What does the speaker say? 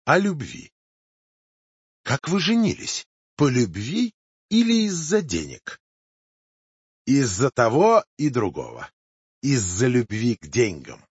о любви. Как вы женились? По любви или из-за денег? Из-за того и другого. Из-за любви к деньгам.